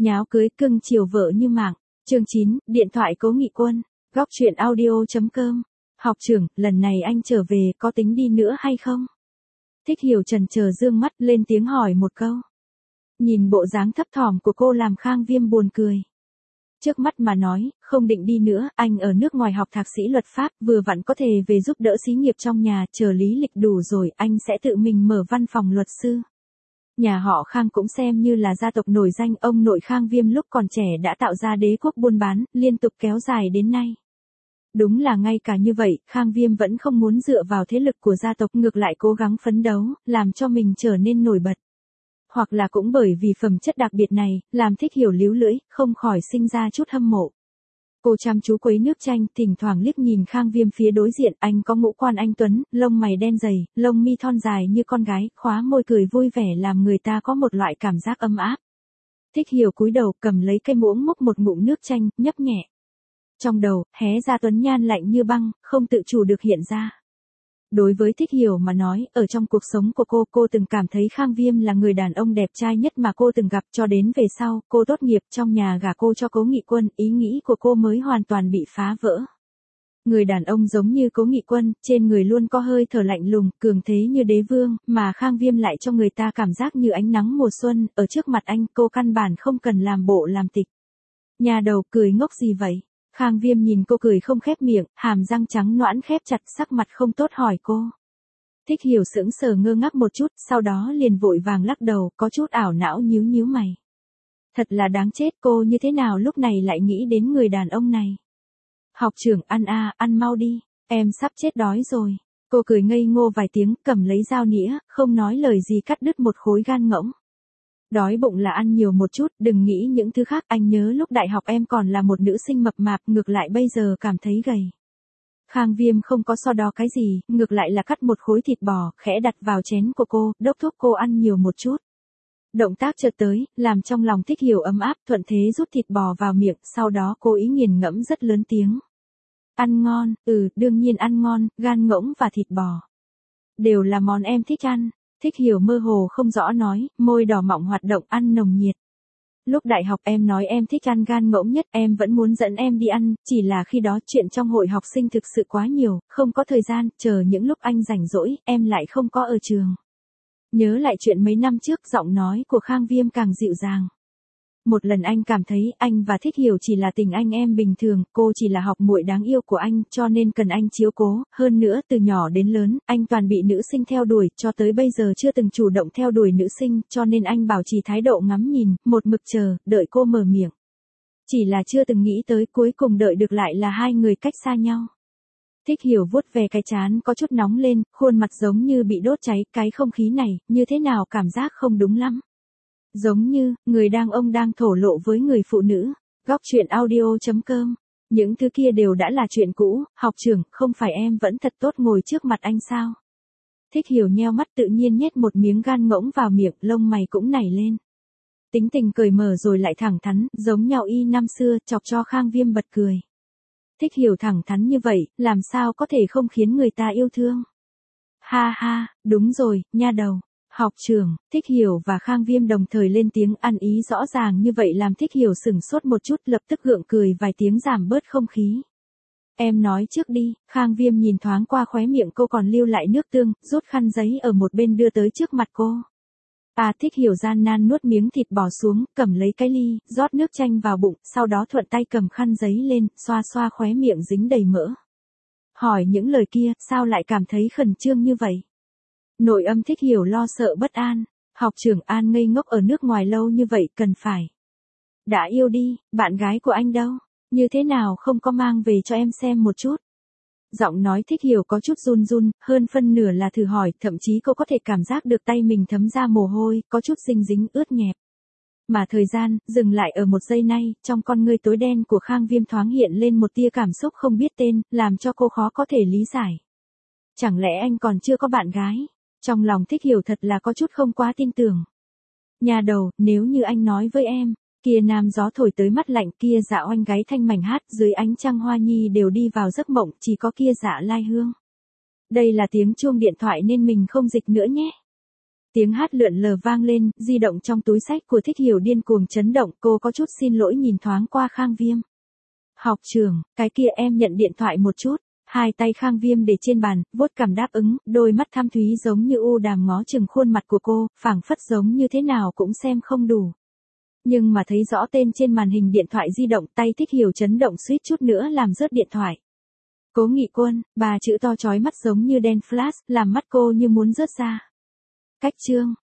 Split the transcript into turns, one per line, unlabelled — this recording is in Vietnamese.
Nháo cưới cưng chiều vợ như mạng. Chương 9, điện thoại Cố Nghị Quân. Góc truyện audio.com. Học trưởng, lần này anh trở về có tính đi nữa hay không? Thích Hiểu chần chờ dương mắt lên tiếng hỏi một câu. Nhìn bộ dáng thấp thỏm của cô làm Khang Viêm buồn cười. Trước mắt mà nói, không định đi nữa, anh ở nước ngoài học thạc sĩ luật pháp, vừa vặn có thể về giúp đỡ xí nghiệp trong nhà, chờ lý lịch đủ rồi, anh sẽ tự mình mở văn phòng luật sư. Nhà họ Khang cũng xem như là gia tộc nổi danh, ông nội Khang Viêm lúc còn trẻ đã tạo ra đế quốc buôn bán, liên tục kéo dài đến nay. Đúng là ngay cả như vậy, Khang Viêm vẫn không muốn dựa vào thế lực của gia tộc, ngược lại cố gắng phấn đấu, làm cho mình trở nên nổi bật. Hoặc là cũng bởi vì phẩm chất đặc biệt này, làm Thích Hiểu líu lưỡi, không khỏi sinh ra chút hâm mộ. Cô chăm chú quấy nước chanh, thỉnh thoảng liếc nhìn Khang Viêm phía đối diện, anh có ngũ quan anh tuấn, lông mày đen dày, lông mi thon dài như con gái, khóa môi cười vui vẻ làm người ta có một loại cảm giác ấm áp. Thích Hiểu cúi đầu cầm lấy cây muỗng múc một ngụm nước chanh, nhấp nhẹ. Trong đầu, hé ra tuấn nhan lạnh như băng, không tự chủ được hiện ra. Đối với Thích Hiểu mà nói, ở trong cuộc sống của cô từng cảm thấy Khang Viêm là người đàn ông đẹp trai nhất mà cô từng gặp, cho đến về sau, cô tốt nghiệp trong nhà gả cô cho Cố Nghị Quân, ý nghĩ của cô mới hoàn toàn bị phá vỡ. Người đàn ông giống như Cố Nghị Quân, trên người luôn có hơi thở lạnh lùng, cường thế như đế vương, mà Khang Viêm lại cho người ta cảm giác như ánh nắng mùa xuân, ở trước mặt anh, cô căn bản không cần làm bộ làm tịch. Nhà đầu cười ngốc gì vậy? Khang Viêm nhìn cô cười không khép miệng, hàm răng trắng nõn khép chặt, sắc mặt không tốt hỏi cô. Thích Hiểu sững sờ ngơ ngác một chút, sau đó liền vội vàng lắc đầu, có chút ảo não nhíu nhíu mày. Thật là đáng chết, cô như thế nào lúc này lại nghĩ đến người đàn ông này. Học trưởng, ăn mau đi, em sắp chết đói rồi. Cô cười ngây ngô vài tiếng, cầm lấy dao nĩa, không nói lời gì cắt đứt một khối gan ngỗng. Đói bụng là ăn nhiều một chút, đừng nghĩ những thứ khác, anh nhớ lúc đại học em còn là một nữ sinh mập mạp, ngược lại bây giờ cảm thấy gầy. Khang Viêm không có so đo cái gì, ngược lại là cắt một khối thịt bò, khẽ đặt vào chén của cô, đốc thúc cô ăn nhiều một chút. Động tác chợt tới, làm trong lòng Thích Hiểu ấm áp, thuận thế rút thịt bò vào miệng, sau đó cô ý nghiền ngẫm rất lớn tiếng. Ăn ngon, đương nhiên ăn ngon, gan ngỗng và thịt bò. Đều là món em thích ăn. Thích Hiểu mơ hồ không rõ nói, môi đỏ mọng hoạt động, ăn nồng nhiệt. Lúc đại học em nói em thích ăn gan ngỗng nhất, em vẫn muốn dẫn em đi ăn, chỉ là khi đó chuyện trong hội học sinh thực sự quá nhiều, không có thời gian, chờ những lúc anh rảnh rỗi, em lại không có ở trường. Nhớ lại chuyện mấy năm trước, giọng nói của Khang Viêm càng dịu dàng. Một lần anh cảm thấy anh và Thích Hiểu chỉ là tình anh em bình thường, cô chỉ là học muội đáng yêu của anh, cho nên cần anh chiếu cố, hơn nữa từ nhỏ đến lớn, anh toàn bị nữ sinh theo đuổi, cho tới bây giờ chưa từng chủ động theo đuổi nữ sinh, cho nên anh bảo trì thái độ ngắm nhìn, một mực chờ, đợi cô mở miệng. Chỉ là chưa từng nghĩ tới cuối cùng đợi được lại là hai người cách xa nhau. Thích Hiểu vuốt về cái trán có chút nóng lên, khuôn mặt giống như bị đốt cháy, cái không khí này, như thế nào cảm giác không đúng lắm. Giống như, người ông đang thổ lộ với người phụ nữ. Góc truyện audio.com. Những thứ kia đều đã là chuyện cũ, học trưởng, không phải em vẫn thật tốt ngồi trước mặt anh sao? Thích Hiểu nheo mắt tự nhiên nhét một miếng gan ngỗng vào miệng, lông mày cũng nảy lên. Tính tình cởi mở rồi lại thẳng thắn, giống nhau y năm xưa, chọc cho Khang Viêm bật cười. Thích Hiểu thẳng thắn như vậy, làm sao có thể không khiến người ta yêu thương? Ha ha, đúng rồi, nha đầu. Học trưởng, Thích Hiểu và Khang Viêm đồng thời lên tiếng, ăn ý rõ ràng như vậy làm Thích Hiểu sửng sốt một chút, lập tức gượng cười vài tiếng giảm bớt không khí. Em nói trước đi. Khang Viêm nhìn thoáng qua khóe miệng cô còn lưu lại nước tương, rút khăn giấy ở một bên đưa tới trước mặt cô. Thích Hiểu gian nan nuốt miếng thịt bò xuống, cầm lấy cái ly, rót nước chanh vào bụng, sau đó thuận tay cầm khăn giấy lên, xoa xoa khóe miệng dính đầy mỡ. Hỏi những lời kia, sao lại cảm thấy khẩn trương như vậy? Nội âm Thích Hiểu lo sợ bất an. Học trưởng, An ngây ngốc ở nước ngoài lâu như vậy, cần phải. Đã yêu đi, bạn gái của anh đâu? Như thế nào không có mang về cho em xem một chút? Giọng nói Thích Hiểu có chút run run, hơn phân nửa là thử hỏi, thậm chí cô có thể cảm giác được tay mình thấm ra mồ hôi, có chút dinh dính ướt nhẹp. Mà thời gian, dừng lại ở một giây nay, trong con ngươi tối đen của Khang Viêm thoáng hiện lên một tia cảm xúc không biết tên, làm cho cô khó có thể lý giải. Chẳng lẽ anh còn chưa có bạn gái? Trong lòng Thích Hiểu thật là có chút không quá tin tưởng. Nhà đầu, nếu như anh nói với em, kia nam gió thổi tới mắt lạnh, kia Dạ Oanh gáy thanh mảnh hát, dưới ánh trăng hoa nhi đều đi vào giấc mộng, chỉ có kia Dạ Lai Hương. Đây là tiếng chuông điện thoại nên mình không dịch nữa nhé. Tiếng hát lượn lờ vang lên, di động trong túi xách của Thích Hiểu điên cuồng chấn động, cô có chút xin lỗi nhìn thoáng qua Khang Viêm. Học trưởng, cái kia em nhận điện thoại một chút. Hai tay Khang Viêm để trên bàn, vuốt cằm đáp ứng, đôi mắt thâm thúy giống như u đàm ngó chừng khuôn mặt của cô, phảng phất giống như thế nào cũng xem không đủ. Nhưng mà thấy rõ tên trên màn hình điện thoại di động, tay Thích Hiểu chấn động suýt chút nữa làm rớt điện thoại. Cố Nghị Quân, 3 chữ to chói mắt giống như đèn flash, làm mắt cô như muốn rớt ra. Cách chương